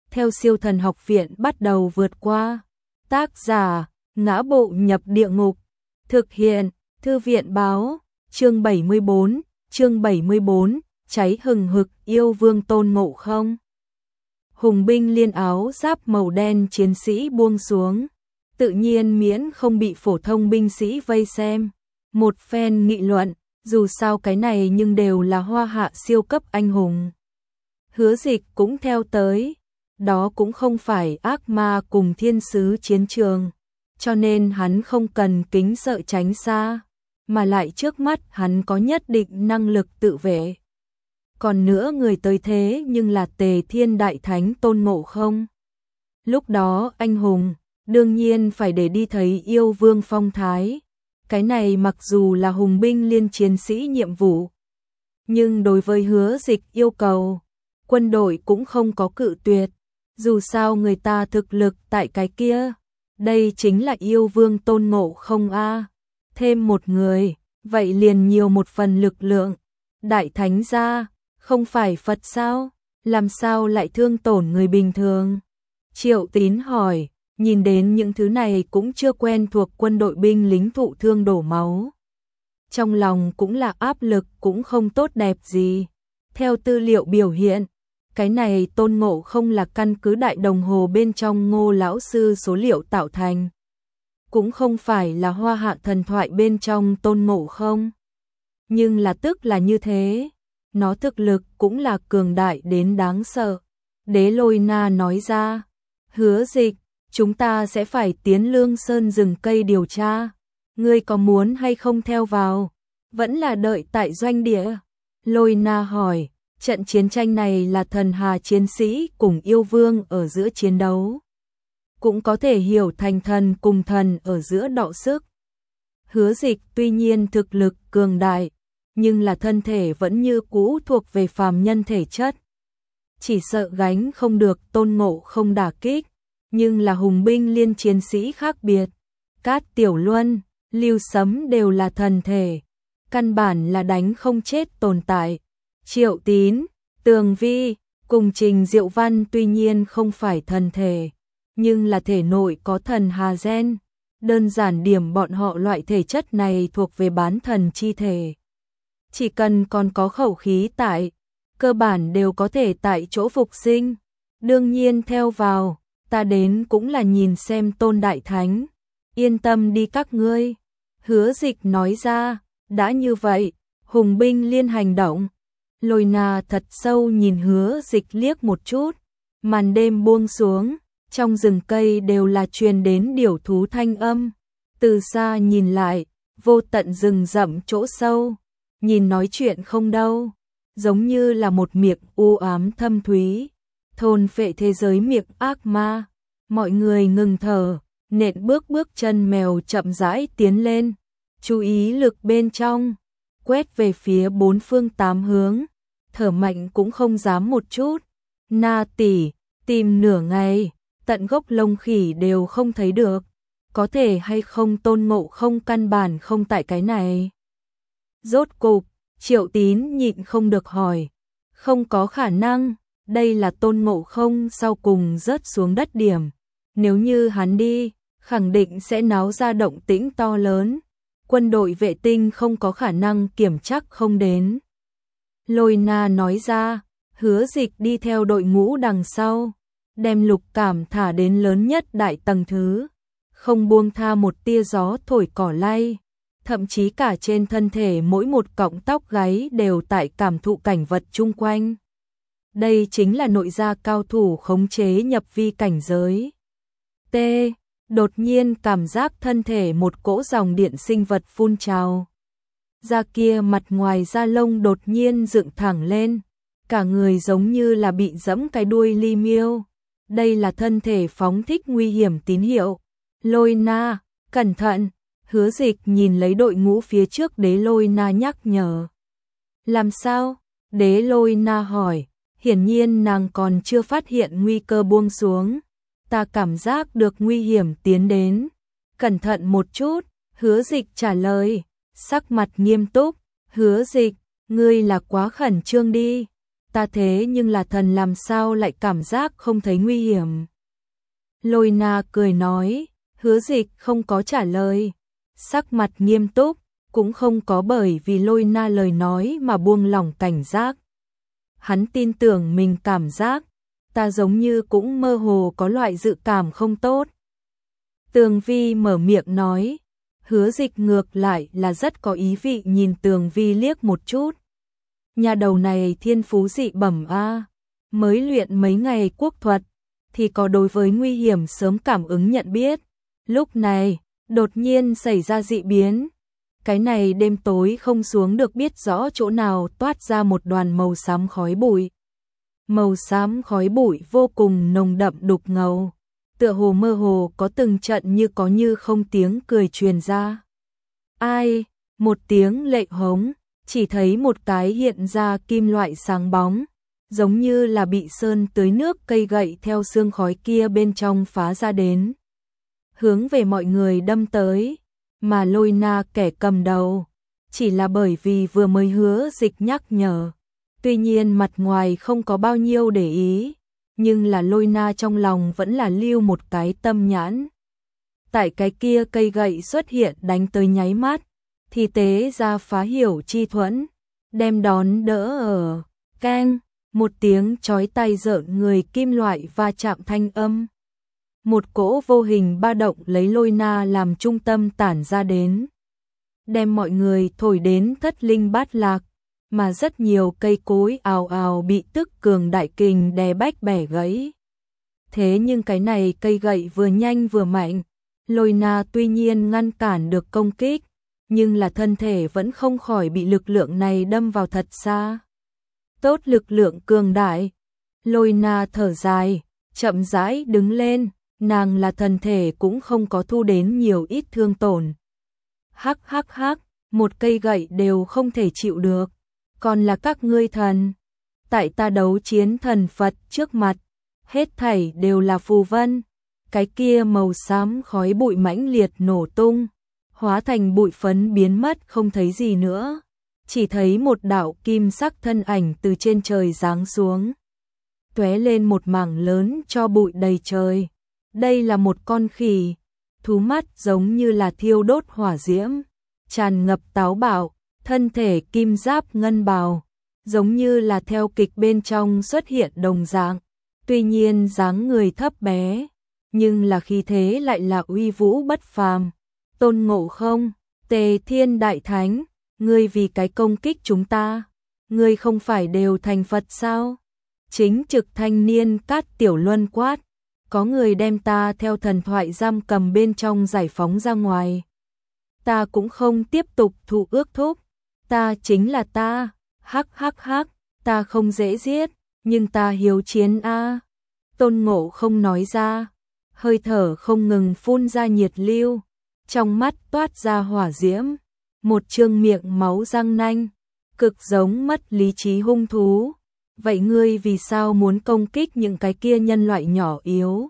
theo Siêu Thần Học Viện bắt đầu vượt qua. Tác giả: Ngã Bộ Nhập Địa Ngục. Thực hiện: Thư viện báo. Chương 74, cháy hừng hực yêu vương Tôn Ngộ Không. Hùng binh liên áo giáp màu đen chiến sĩ buông xuống, tự nhiên miễn không bị phổ thông binh sĩ vây xem. Một phen nghị luận, dù sao cái này nhưng đều là hoa hạ siêu cấp anh hùng. Hứa Dịch cũng theo tới, đó cũng không phải ác ma cùng thiên sứ chiến trường, cho nên hắn không cần kính sợ tránh xa, mà lại trước mắt hắn có nhất định năng lực tự vệ. Còn nữa người tới thế nhưng là Tề Thiên Đại Thánh Tôn Ngộ Không. Lúc đó anh hùng, đương nhiên phải để đi thấy yêu vương phong thái. Cái này mặc dù là hùng binh liên chiến sĩ nhiệm vụ, nhưng đối với Hứa Dịch yêu cầu, quân đội cũng không có cự tuyệt. Dù sao người ta thực lực tại cái kia, đây chính là yêu vương Tôn Ngộ Không a. Thêm một người, vậy liền nhiều một phần lực lượng. Đại Thánh gia, không phải Phật sao? Làm sao lại thương tổn người bình thường? Triệu Tín hỏi, nhìn đến những thứ này cũng chưa quen thuộc quân đội binh lính thụ thương đổ máu. Trong lòng cũng là áp lực cũng không tốt đẹp gì. Theo tư liệu biểu hiện, cái này Tôn Ngộ Không là căn cứ đại đồng hồ bên trong Ngô lão sư số liệu tạo thành. Cũng không phải là hoa hạ thần thoại bên trong Tôn Ngộ Không. Nhưng là tức là như thế, nó thực lực cũng là cường đại đến đáng sợ. Đế Lôi Na nói ra, Hứa Dịch, chúng ta sẽ phải tiến Lương Sơn rừng cây điều tra. Ngươi có muốn hay không theo vào? Vẫn là đợi tại doanh địa? Lôi Na hỏi, trận chiến tranh này là thần hà chiến sĩ cùng yêu vương ở giữa chiến đấu. Cũng có thể hiểu thành thần cùng thần ở giữa đọ sức. Hứa Dịch tuy nhiên thực lực cường đại, nhưng là thân thể vẫn như cũ thuộc về phàm nhân thể chất. Chỉ sợ gánh không được Tôn Ngộ Không đả kích, nhưng là hùng binh liên chiến sĩ khác biệt. Cát Tiểu Luân, Lưu Sấm đều là thần thể, căn bản là đánh không chết tồn tại. Triệu Tín, Tường Vi, cùng Trình Diệu Văn tuy nhiên không phải thần thể, nhưng là thể nội có thần hà gen. Đơn giản điểm bọn họ loại thể chất này thuộc về bán thần chi thể. Chỉ cần còn có khẩu khí tại, cơ bản đều có thể tại chỗ phục sinh. Đương nhiên theo vào, ta đến cũng là nhìn xem Tôn Đại Thánh. Yên tâm đi các ngươi. Hứa Dịch nói ra, đã như vậy, hùng binh liên hành động. Lôi Na thật sâu nhìn Hứa Dịch liếc một chút. Màn đêm buông xuống, trong rừng cây đều là truyền đến điểu thú thanh âm. Từ xa nhìn lại, vô tận rừng rậm chỗ sâu. Nhìn nói chuyện không đâu, giống như là một miệng u ám thâm thúy, thôn phệ thế giới miệng ác ma. Mọi người ngừng thở, nện bước chân mèo chậm rãi tiến lên, chú ý lực bên trong, quét về phía bốn phương tám hướng, thở mạnh cũng không dám một chút. Na tỷ, tìm nửa ngày, tận gốc lông khỉ đều không thấy được, có thể hay không Tôn Ngộ Không căn bản không tại cái này. Rốt cục, Triệu Tín nhịn không được hỏi, không có khả năng, đây là Tôn Ngộ Không sau cùng rớt xuống đất điểm. Nếu như hắn đi, khẳng định sẽ náo ra động tĩnh to lớn. Quân đội vệ tinh không có khả năng kiểm chắc không đến. Lôi Na nói ra, Hứa Dịch đi theo đội ngũ đằng sau, đem lục cảm thả đến lớn nhất đại tầng thứ, không buông tha một tia gió thổi cỏ lay. Thậm chí cả trên thân thể mỗi một cọng tóc gáy đều tại cảm thụ cảnh vật chung quanh. Đây chính là nội gia cao thủ khống chế nhập vi cảnh giới. T. Đột nhiên cảm giác thân thể một cỗ dòng điện sinh vật phun trào. Da kia mặt ngoài da lông đột nhiên dựng thẳng lên, cả người giống như là bị giẫm cái đuôi li miêu. Đây là thân thể phóng thích nguy hiểm tín hiệu. Lôi Na, cẩn thận! Hứa Dịch nhìn lấy đội ngũ phía trước Đế Lôi Na nhắc nhở. Làm sao? Đế Lôi Na hỏi, hiển nhiên nàng còn chưa phát hiện nguy cơ buông xuống. Ta cảm giác được nguy hiểm tiến đến. Cẩn thận một chút, Hứa Dịch trả lời, sắc mặt nghiêm túc. Hứa Dịch, ngươi là quá khẩn trương đi. ta thế nhưng là thần làm sao lại cảm giác không thấy nguy hiểm. Lôi Na cười nói, Hứa Dịch không có trả lời, sắc mặt nghiêm túc, cũng không có bởi vì Lôi Na lời nói mà buông lỏng cảnh giác. Hắn tin tưởng mình cảm giác, ta giống như cũng mơ hồ có loại dự cảm không tốt. Tường Vi mở miệng nói, Hứa Dịch ngược lại là rất có ý vị nhìn Tường Vi liếc một chút. Nhà đầu này thiên phú dị bẩm a, mới luyện mấy ngày quốc thuật, thì có đối với nguy hiểm sớm cảm ứng nhận biết. Lúc này, đột nhiên xảy ra dị biến. Cái này đêm tối không xuống được biết rõ chỗ nào toát ra một đoàn màu xám khói bụi. Màu xám khói bụi vô cùng nồng đậm đục ngầu, tựa hồ mơ hồ có từng trận như có như không tiếng cười truyền ra. Ai? Một tiếng lệ hống, chỉ thấy một cái hiện ra kim loại sáng bóng, giống như là bị sơn tưới nước cây gậy theo xương khói kia bên trong phá ra đến. Hướng về mọi người đâm tới, mà Lôi Na kẻ cầm đầu, chỉ là bởi vì vừa mới Hứa Dịch nhắc nhở. Tuy nhiên mặt ngoài không có bao nhiêu để ý, nhưng là Lôi Na trong lòng vẫn là lưu một cái tâm nhãn. Tại cái kia cây gậy xuất hiện đánh tới nháy mắt, thì tế ra phá hiểu chi thuẫn, đem đón đỡ ở, keng, một tiếng chói tai rợn người kim loại va chạm thanh âm. Một cỗ vô hình ba động lấy Lôi Na làm trung tâm tản ra đến, đem mọi người thổi đến thất linh bát lạc, mà rất nhiều cây cối ào ào bị tức cường đại kình đè bách bẻ gãy. Thế nhưng cái này cây gậy vừa nhanh vừa mạnh, Lôi Na tuy nhiên ngăn cản được công kích, nhưng là thân thể vẫn không khỏi bị lực lượng này đâm vào thật xa. Tốt lực lượng cường đại. Lôi Na thở dài, chậm rãi đứng lên, nàng là thân thể cũng không có thu đến nhiều ít thương tổn. Hắc hắc hắc, một cây gậy đều không thể chịu được, còn là các ngươi thần. Tại ta đấu chiến thần Phật trước mặt, hết thảy đều là phù vân. Cái kia màu xám khói bụi mãnh liệt nổ tung, hóa thành bụi phấn biến mất không thấy gì nữa. Chỉ thấy một đạo kim sắc thân ảnh từ trên trời giáng xuống, tóe lên một mảng lớn cho bụi đầy trời. Đây là một con khỉ, thú mắt giống như là thiêu đốt hỏa diễm, tràn ngập táo bạo, thân thể kim giáp ngân bào, giống như là theo kịch bên trong xuất hiện đồng dạng. Tuy nhiên dáng người thấp bé, nhưng là khí thế lại là uy vũ bất phàm. Tôn Ngộ Không, Tề Thiên Đại Thánh, ngươi vì cái công kích chúng ta, ngươi không phải đều thành Phật sao? Chính trực thanh niên Cát Tiểu Luân quát, có người đem ta theo thần thoại giam cầm bên trong giải phóng ra ngoài. Ta cũng không tiếp tục thụ ước thúc, ta chính là ta, hắc hắc hắc, ta không dễ giết, nhưng ta hiếu chiến a. Tôn Ngộ Không nói ra, hơi thở không ngừng phun ra nhiệt lưu, trong mắt toát ra hỏa diễm, một trương miệng máu răng nanh, cực giống mất lý trí hung thú. Vậy ngươi vì sao muốn công kích những cái kia nhân loại nhỏ yếu?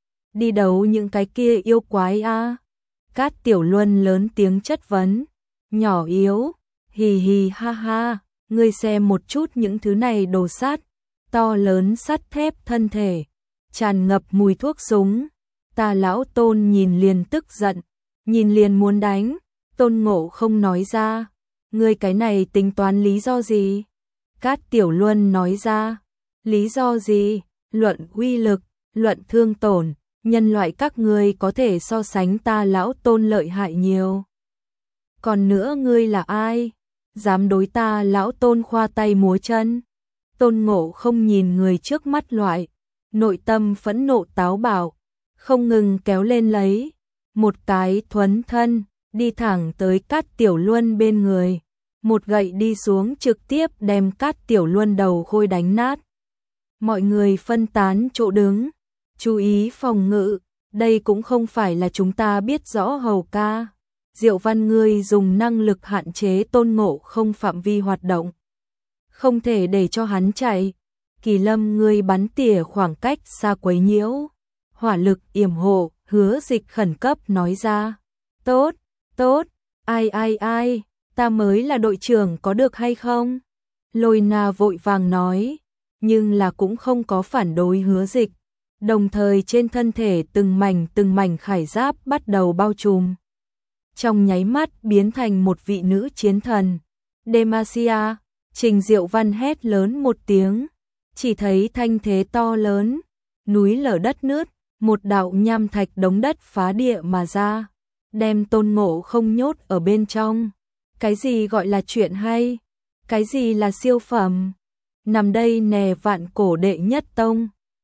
Đi đấu những cái kia yêu quái a? Cát Tiểu Luân lớn tiếng chất vấn. Nhỏ yếu? Hì hì ha ha, ngươi xem một chút những thứ này đồ sắt, to lớn sắt thép thân thể, tràn ngập mùi thuốc súng. Ta lão Tôn nhìn liền tức giận, nhìn liền muốn đánh. Tôn Ngộ Không nói ra, ngươi cái này tính toán lý do gì? Cát Tiểu Luân nói ra, lý do gì? Luận uy lực, luận thương tổn, nhân loại các ngươi có thể so sánh ta lão Tôn lợi hại nhiều. Còn nữa ngươi là ai? Dám đối ta lão Tôn khoa tay múa chân? Tôn Ngộ Không nhìn người trước mắt loại, nội tâm phẫn nộ táo bạo, không ngừng kéo lên lấy một cái thuấn thân, đi thẳng tới Cát Tiểu Luân bên người. Một gậy đi xuống trực tiếp đem Cát Tiểu Luân đầu khôi đánh nát. Mọi người phân tán chỗ đứng, chú ý phòng ngự, đây cũng không phải là chúng ta biết rõ hầu ca. Diệu Văn ngươi dùng năng lực hạn chế Tôn Ngộ Không phạm vi hoạt động, không thể để cho hắn chạy. Kỳ Lâm ngươi bắn tỉa khoảng cách xa quấy nhiễu, hỏa lực yểm hộ. Hứa Dịch khẩn cấp nói ra. Tốt, tốt, ai, ta mới là đội trưởng có được hay không? Lôi Na vội vàng nói, nhưng là cũng không có phản đối Hứa Dịch. Đồng thời trên thân thể từng mảnh khải giáp bắt đầu bao trùm. Trong nháy mắt biến thành một vị nữ chiến thần. Demacia, Trình Diệu Văn hét lớn một tiếng, chỉ thấy thanh thế to lớn, núi lở đất nứt, một đạo nham thạch đống đất phá địa mà ra, đem Tôn Ngộ Không nhốt ở bên trong. Cái gì gọi là chuyện hay? Cái gì là siêu phẩm? Nằm đây nè vạn cổ đệ nhất tông.